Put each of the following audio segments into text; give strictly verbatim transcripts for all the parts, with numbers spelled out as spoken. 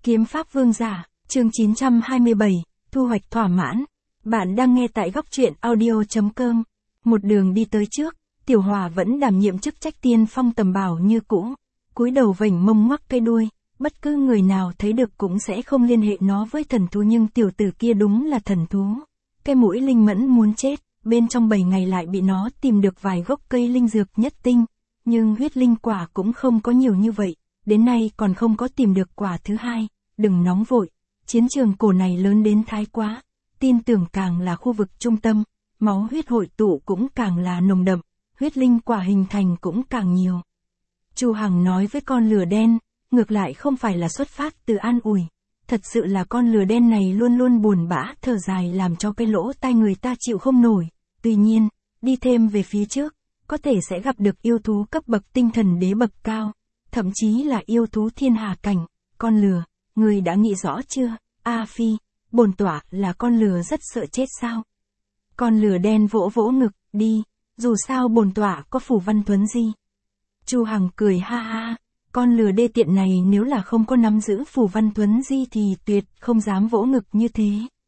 Kiếm pháp vương giả, chương chín trăm hai mươi bảy, thu hoạch thỏa mãn. Bạn đang nghe tại góc truyện audio.com. Một đường đi tới trước, Tiểu Hòa vẫn đảm nhiệm chức trách tiên phong tầm bảo như cũ. Cúi đầu vểnh mông ngoắc cây đuôi, bất cứ người nào thấy được cũng sẽ không liên hệ nó với thần thú, nhưng tiểu tử kia đúng là thần thú. Cái mũi linh mẫn muốn chết, bên trong bảy ngày lại bị nó tìm được vài gốc cây linh dược nhất tinh. Nhưng huyết linh quả cũng không có nhiều như vậy, đến nay còn không có tìm được quả thứ hai. Đừng nóng vội, chiến trường cổ này lớn đến thái quá, tin tưởng càng là khu vực trung tâm, máu huyết hội tụ cũng càng là nồng đậm, huyết linh quả hình thành cũng càng nhiều. Chu Hằng nói với con lửa đen, ngược lại không phải là xuất phát từ an ủi, thật sự là con lửa đen này luôn luôn buồn bã thở dài làm cho cái lỗ tai người ta chịu không nổi. Tuy nhiên, đi thêm về phía trước, có thể sẽ gặp được yêu thú cấp bậc tinh thần đế bậc cao, thậm chí là yêu thú thiên hà cảnh. Con lừa, người đã nghĩ rõ chưa? A Phi, bổn tọa là con lừa rất sợ chết sao? Con lừa đen vỗ vỗ ngực, đi, dù sao bổn tọa có phủ văn thuấn di. Chu Hằng cười ha ha, con lừa đê tiện này nếu là không có nắm giữ phủ văn thuấn di thì tuyệt không dám vỗ ngực như thế.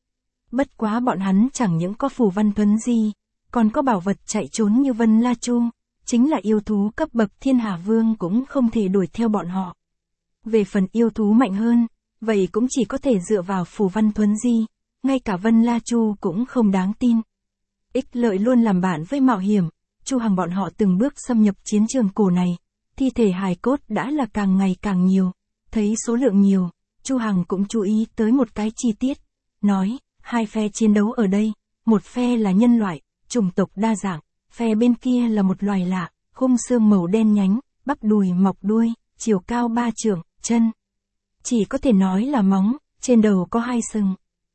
Bất quá bọn hắn chẳng những có phủ văn thuấn di, còn có bảo vật chạy trốn như Vân La Chu, chính là yêu thú cấp bậc thiên hà vương cũng không thể đuổi theo bọn họ. Về phần yêu thú mạnh hơn, vậy cũng chỉ có thể dựa vào phù văn thuấn di, ngay cả Vân La Chu cũng không đáng tin. Ích lợi luôn làm bạn với mạo hiểm, Chu Hằng bọn họ từng bước xâm nhập chiến trường cổ này, thi thể hài cốt đã là càng ngày càng nhiều, thấy số lượng nhiều, Chu Hằng cũng chú ý tới một cái chi tiết, nói, hai phe chiến đấu ở đây, một phe là nhân loại, chủng tộc đa dạng, phe bên kia là một loài lạ, khung xương màu đen nhánh, bắp đùi mọc đuôi, chiều cao ba trượng, chân chỉ có thể nói là móng, trên đầu có hai sừng.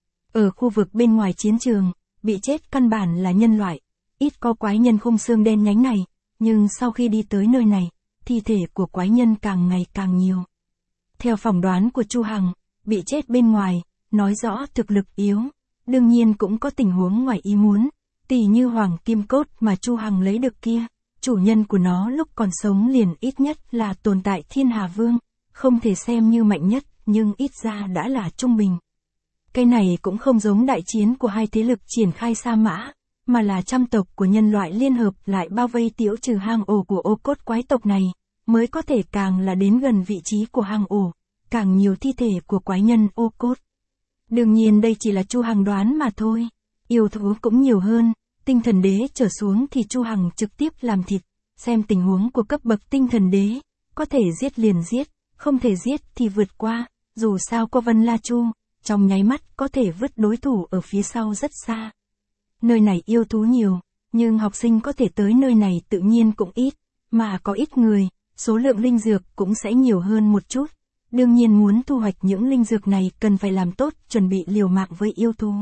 Ở khu vực bên ngoài chiến trường, bị chết căn bản là nhân loại, ít có quái nhân khung xương đen nhánh này, nhưng sau khi đi tới nơi này, thi thể của quái nhân càng ngày càng nhiều. Theo phỏng đoán của Chu Hằng, bị chết bên ngoài, nói rõ thực lực yếu, đương nhiên cũng có tình huống ngoài ý muốn, tỉ như hoàng kim cốt mà Chu Hằng lấy được kia, chủ nhân của nó lúc còn sống liền ít nhất là tồn tại thiên hà vương, không thể xem như mạnh nhất, nhưng ít ra đã là trung bình. Cái này cũng không giống đại chiến của hai thế lực triển khai sa mã, mà là trăm tộc của nhân loại liên hợp lại bao vây tiểu trừ hang ổ của ô cốt quái tộc này, mới có thể càng là đến gần vị trí của hang ổ, càng nhiều thi thể của quái nhân ô cốt. Đương nhiên đây chỉ là Chu Hằng đoán mà thôi, yêu thú cũng nhiều hơn, tinh thần đế trở xuống thì Chu Hằng trực tiếp làm thịt, xem tình huống của cấp bậc tinh thần đế, có thể giết liền giết, không thể giết thì vượt qua, dù sao có Vân La Chu, trong nháy mắt có thể vứt đối thủ ở phía sau rất xa. Nơi này yêu thú nhiều, nhưng học sinh có thể tới nơi này tự nhiên cũng ít, mà có ít người, số lượng linh dược cũng sẽ nhiều hơn một chút. Đương nhiên muốn thu hoạch những linh dược này cần phải làm tốt chuẩn bị liều mạng với yêu thú.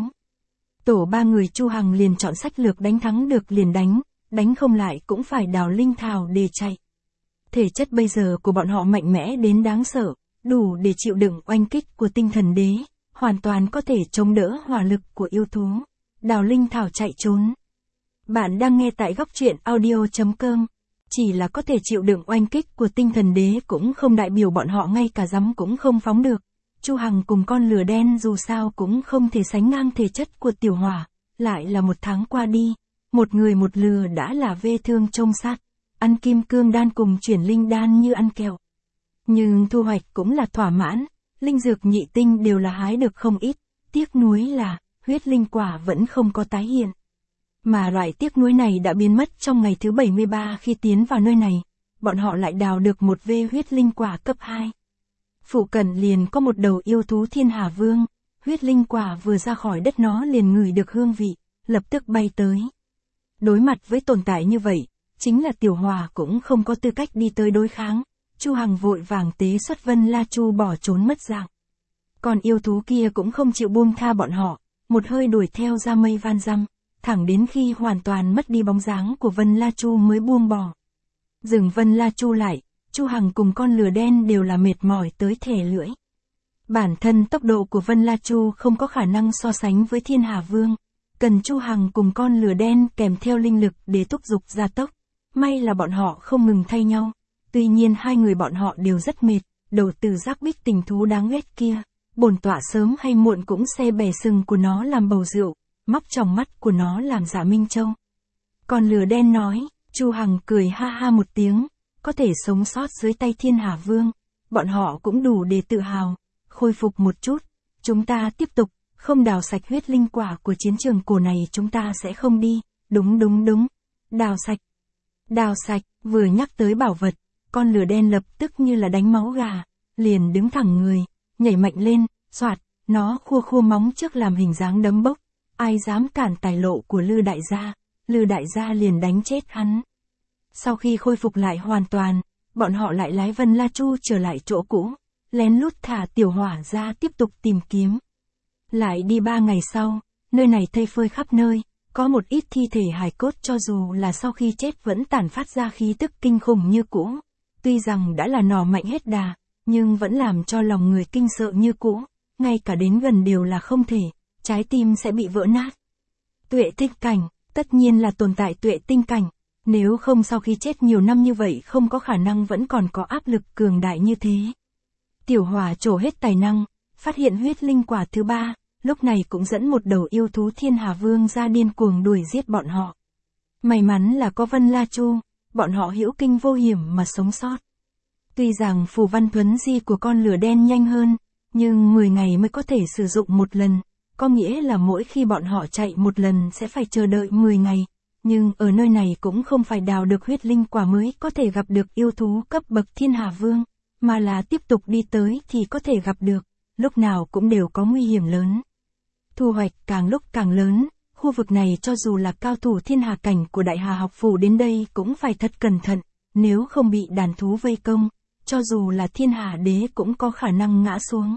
Tổ ba người Chu Hằng liền chọn sách lược đánh thắng được liền đánh, đánh không lại cũng phải đào linh thảo để chạy. Thể chất bây giờ của bọn họ mạnh mẽ đến đáng sợ, đủ để chịu đựng oanh kích của tinh thần đế, hoàn toàn có thể chống đỡ hỏa lực của yêu thú. Đào linh thảo chạy trốn. Bạn đang nghe tại góc truyện audio.com. Chỉ là có thể chịu đựng oanh kích của tinh thần đế cũng không đại biểu bọn họ ngay cả dám cũng không phóng được. Chu Hằng cùng con lửa đen dù sao cũng không thể sánh ngang thể chất của Tiểu Hỏa, lại là một tháng qua đi, một người một lừa đã là vê thương trông sát, ăn kim cương đan cùng chuyển linh đan như ăn kẹo. Nhưng thu hoạch cũng là thỏa mãn, linh dược nhị tinh đều là hái được không ít, tiếc nuối là, huyết linh quả vẫn không có tái hiện. Mà loại tiếc nuối này đã biến mất trong ngày thứ bảy mươi ba khi tiến vào nơi này, bọn họ lại đào được một vê huyết linh quả cấp hai. Phụ cận liền có một đầu yêu thú thiên hà vương, huyết linh quả vừa ra khỏi đất nó liền ngửi được hương vị, lập tức bay tới. Đối mặt với tồn tại như vậy, chính là Tiểu Hòa cũng không có tư cách đi tới đối kháng, Chu Hằng vội vàng tế xuất Vân La Chu bỏ trốn mất dạng. Còn yêu thú kia cũng không chịu buông tha bọn họ, một hơi đuổi theo ra mây van dăm, thẳng đến khi hoàn toàn mất đi bóng dáng của Vân La Chu mới buông bỏ. Dừng Vân La Chu lại, Chu Hằng cùng con lửa đen đều là mệt mỏi tới thè lưỡi. Bản thân tốc độ của Vân La Chu không có khả năng so sánh với Thiên Hà Vương, cần Chu Hằng cùng con lửa đen kèm theo linh lực để thúc giục gia tốc. May là bọn họ không ngừng thay nhau, tuy nhiên hai người bọn họ đều rất mệt, đầu từ giác bích tình thú đáng ghét kia, bổn tọa sớm hay muộn cũng sẽ bẻ sừng của nó làm bầu rượu, móc tròng mắt của nó làm giả minh châu. Con lừa đen nói, Chu Hằng cười ha ha một tiếng, có thể sống sót dưới tay Thiên Hà Vương, bọn họ cũng đủ để tự hào, khôi phục một chút, chúng ta tiếp tục, không đào sạch huyết linh quả của chiến trường cổ này chúng ta sẽ không đi, đúng đúng đúng, đào sạch. Đào sạch, vừa nhắc tới bảo vật, con lừa đen lập tức như là đánh máu gà, liền đứng thẳng người, nhảy mạnh lên, xoạt, nó khua khua móng trước làm hình dáng đấm bốc, ai dám cản tài lộ của Lư đại gia, Lư đại gia liền đánh chết hắn. Sau khi khôi phục lại hoàn toàn, bọn họ lại lái Vân La Chu trở lại chỗ cũ, lén lút thả tiểu hỏa ra tiếp tục tìm kiếm. Lại đi ba ngày sau, nơi này thây phơi khắp nơi, có một ít thi thể hài cốt cho dù là sau khi chết vẫn tản phát ra khí tức kinh khủng như cũ. Tuy rằng đã là nỏ mạnh hết đà, nhưng vẫn làm cho lòng người kinh sợ như cũ, ngay cả đến gần đều là không thể, trái tim sẽ bị vỡ nát. Tuệ tinh cảnh, tất nhiên là tồn tại tuệ tinh cảnh, nếu không sau khi chết nhiều năm như vậy không có khả năng vẫn còn có áp lực cường đại như thế. Tiểu hỏa trổ hết tài năng, phát hiện huyết linh quả thứ ba, lúc này cũng dẫn một đầu yêu thú Thiên Hà Vương ra điên cuồng đuổi giết bọn họ. May mắn là có Vân La Chu, bọn họ hữu kinh vô hiểm mà sống sót. Tuy rằng phù văn thuấn di của con lửa đen nhanh hơn, nhưng mười ngày mới có thể sử dụng một lần, có nghĩa là mỗi khi bọn họ chạy một lần sẽ phải chờ đợi mười ngày. Nhưng ở nơi này cũng không phải đào được huyết linh quả mới có thể gặp được yêu thú cấp bậc Thiên Hà Vương, mà là tiếp tục đi tới thì có thể gặp được, lúc nào cũng đều có nguy hiểm lớn. Thu hoạch càng lúc càng lớn, khu vực này cho dù là cao thủ Thiên Hà cảnh của Đại Hà học phủ đến đây cũng phải thật cẩn thận, nếu không bị đàn thú vây công, cho dù là Thiên Hà đế cũng có khả năng ngã xuống.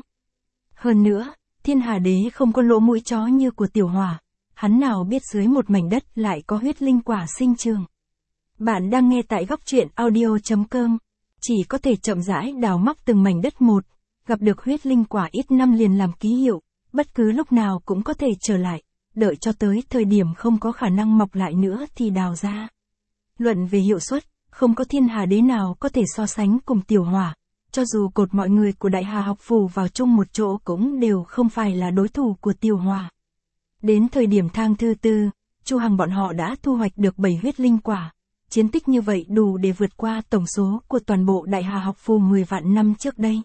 Hơn nữa, Thiên Hà đế không có lỗ mũi chó như của tiểu hỏa, hắn nào biết dưới một mảnh đất lại có huyết linh quả sinh trường. Bạn đang nghe tại góc truyện audio chấm com, chỉ có thể chậm rãi đào móc từng mảnh đất một, gặp được huyết linh quả ít năm liền làm ký hiệu, bất cứ lúc nào cũng có thể trở lại, đợi cho tới thời điểm không có khả năng mọc lại nữa thì đào ra. Luận về hiệu suất, không có Thiên Hà đế nào có thể so sánh cùng tiểu hỏa, cho dù cột mọi người của Đại Hà học phủ vào chung một chỗ cũng đều không phải là đối thủ của tiểu hỏa. Đến thời điểm thang thứ tư, Chu Hằng bọn họ đã thu hoạch được bảy huyết linh quả, chiến tích như vậy đủ để vượt qua tổng số của toàn bộ Đại Hà học phủ mười vạn năm trước đây.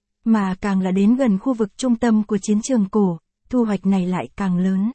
Mà càng là đến gần khu vực trung tâm của chiến trường cổ, thu hoạch này lại càng lớn.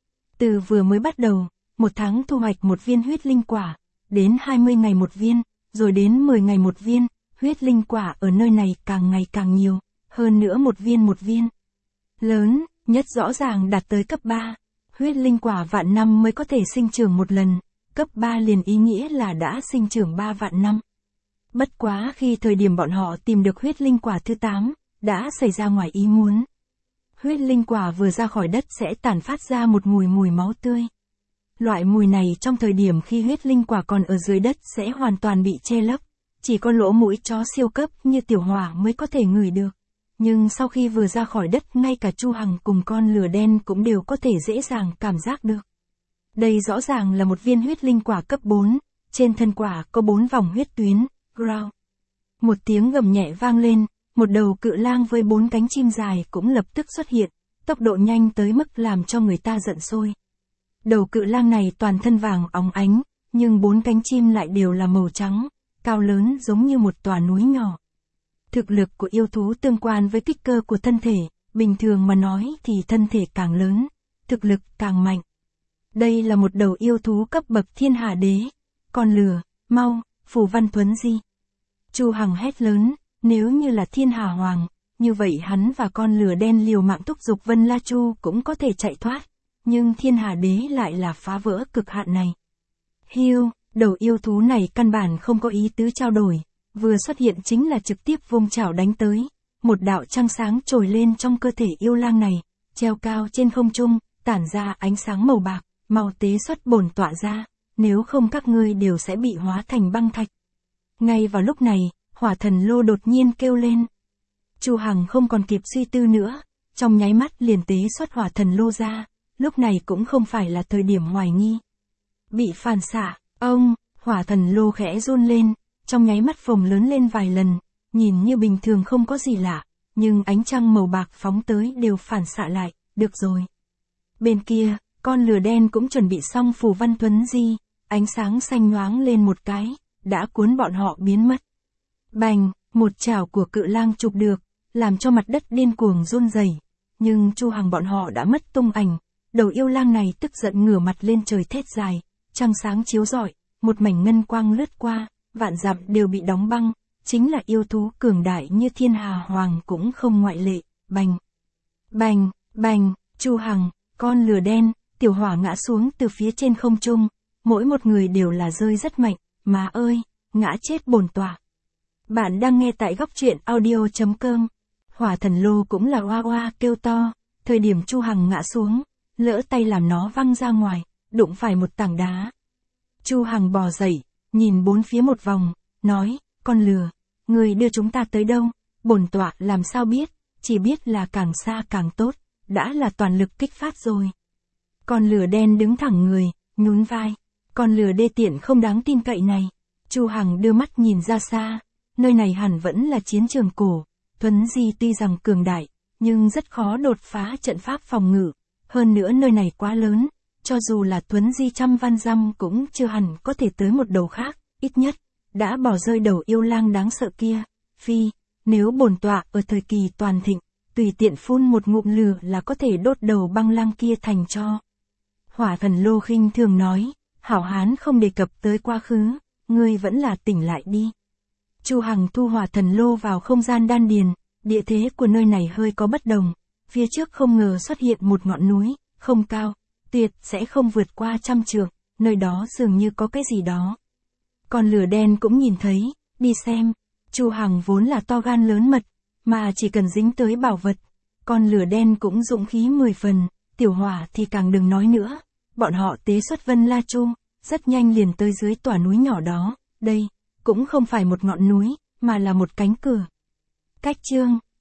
Từ vừa mới bắt đầu, một tháng thu hoạch một viên huyết linh quả, đến hai mươi ngày một viên, rồi đến mười ngày một viên, huyết linh quả ở nơi này càng ngày càng nhiều, hơn nữa một viên một viên. Lớn, nhất rõ ràng đạt tới cấp ba, huyết linh quả vạn năm mới có thể sinh trưởng một lần, cấp ba liền ý nghĩa là đã sinh trưởng ba vạn năm. Bất quá khi thời điểm bọn họ tìm được huyết linh quả thứ tám, đã xảy ra ngoài ý muốn. Huyết linh quả vừa ra khỏi đất sẽ tản phát ra một mùi mùi máu tươi. Loại mùi này trong thời điểm khi huyết linh quả còn ở dưới đất sẽ hoàn toàn bị che lấp, chỉ có lỗ mũi chó siêu cấp như tiểu hỏa mới có thể ngửi được. Nhưng sau khi vừa ra khỏi đất ngay cả Chu Hằng cùng con lửa đen cũng đều có thể dễ dàng cảm giác được. Đây rõ ràng là một viên huyết linh quả cấp bốn, trên thân quả có bốn vòng huyết tuyến, growl. Một tiếng gầm nhẹ vang lên, một đầu cự lang với bốn cánh chim dài cũng lập tức xuất hiện, tốc độ nhanh tới mức làm cho người ta giận sôi. Đầu cự lang này toàn thân vàng óng ánh, nhưng bốn cánh chim lại đều là màu trắng, cao lớn giống như một tòa núi nhỏ. Thực lực của yêu thú tương quan với kích cơ của thân thể, bình thường mà nói thì thân thể càng lớn, thực lực càng mạnh. Đây là một đầu yêu thú cấp bậc Thiên Hà đế. Con lừa, mau, phù văn thuấn di. Chu Hằng hét lớn, nếu như là Thiên Hà Hoàng, như vậy hắn và con lừa đen liều mạng thúc giục Vân La Chu cũng có thể chạy thoát, nhưng Thiên Hà đế lại là phá vỡ cực hạn này. Hiu, đầu yêu thú này căn bản không có ý tứ trao đổi, vừa xuất hiện chính là trực tiếp vung chảo đánh tới, một đạo trăng sáng trồi lên trong cơ thể yêu lang này, treo cao trên không trung, tản ra ánh sáng màu bạc, mau tế xuất bổn tọa ra, nếu không các ngươi đều sẽ bị hóa thành băng thạch. Ngay vào lúc này, hỏa thần lô đột nhiên kêu lên. Chu Hằng không còn kịp suy tư nữa, trong nháy mắt liền tế xuất hỏa thần lô ra, lúc này cũng không phải là thời điểm hoài nghi. Bị phản xạ, ông, hỏa thần lô khẽ run lên, trong nháy mắt phồng lớn lên vài lần, nhìn như bình thường không có gì lạ, nhưng ánh trăng màu bạc phóng tới đều phản xạ lại, được rồi. Bên kia, con lửa đen cũng chuẩn bị xong phù văn thuấn di, ánh sáng xanh nhoáng lên một cái, đã cuốn bọn họ biến mất. Bành, một chảo của cự lang chụp được, làm cho mặt đất điên cuồng run rẩy, nhưng Chu Hằng bọn họ đã mất tung ảnh, đầu yêu lang này tức giận ngửa mặt lên trời thét dài, trăng sáng chiếu rọi, một mảnh ngân quang lướt qua, vạn dặm đều bị đóng băng, chính là yêu thú cường đại như Thiên Hà Hoàng cũng không ngoại lệ, bành, bành, bành, Chu Hằng, con lửa đen, Tiểu Hỏa ngã xuống từ phía trên không trung, mỗi một người đều là rơi rất mạnh, má ơi, ngã chết bổn tọa. Bạn đang nghe tại góc truyện audio chấm com. Hỏa thần lô cũng là oa oa kêu to, thời điểm Chu Hằng ngã xuống, lỡ tay làm nó văng ra ngoài, đụng phải một tảng đá. Chu Hằng bò dậy, nhìn bốn phía một vòng, nói, con lừa, người đưa chúng ta tới đâu, bổn tọa làm sao biết, chỉ biết là càng xa càng tốt, đã là toàn lực kích phát rồi. Con lừa đen đứng thẳng người, nhún vai, con lừa đê tiện không đáng tin cậy này. Chu Hằng đưa mắt nhìn ra xa, nơi này hẳn vẫn là chiến trường cổ, thuấn di tuy rằng cường đại, nhưng rất khó đột phá trận pháp phòng ngự, hơn nữa nơi này quá lớn, cho dù là thuấn di trăm văn dăm cũng chưa hẳn có thể tới một đầu khác, ít nhất, đã bỏ rơi đầu yêu lang đáng sợ kia. Phi, nếu bổn tọa ở thời kỳ toàn thịnh, tùy tiện phun một ngụm lửa là có thể đốt đầu băng lang kia thành tro. Hỏa thần lô khinh thường nói, hảo hán không đề cập tới quá khứ, ngươi vẫn là tỉnh lại đi. Chu Hằng thu hỏa thần lô vào không gian đan điền, địa thế của nơi này hơi có bất đồng, phía trước không ngờ xuất hiện một ngọn núi, không cao, tuyệt sẽ không vượt qua trăm trượng, nơi đó dường như có cái gì đó. Con lửa đen cũng nhìn thấy, đi xem, Chu Hằng vốn là to gan lớn mật, mà chỉ cần dính tới bảo vật, con lửa đen cũng dũng khí mười phần, Tiểu Hỏa thì càng đừng nói nữa, bọn họ tế xuất Vân La Chu, rất nhanh liền tới dưới tòa núi nhỏ đó, đây, cũng không phải một ngọn núi, mà là một cánh cửa. Cách chương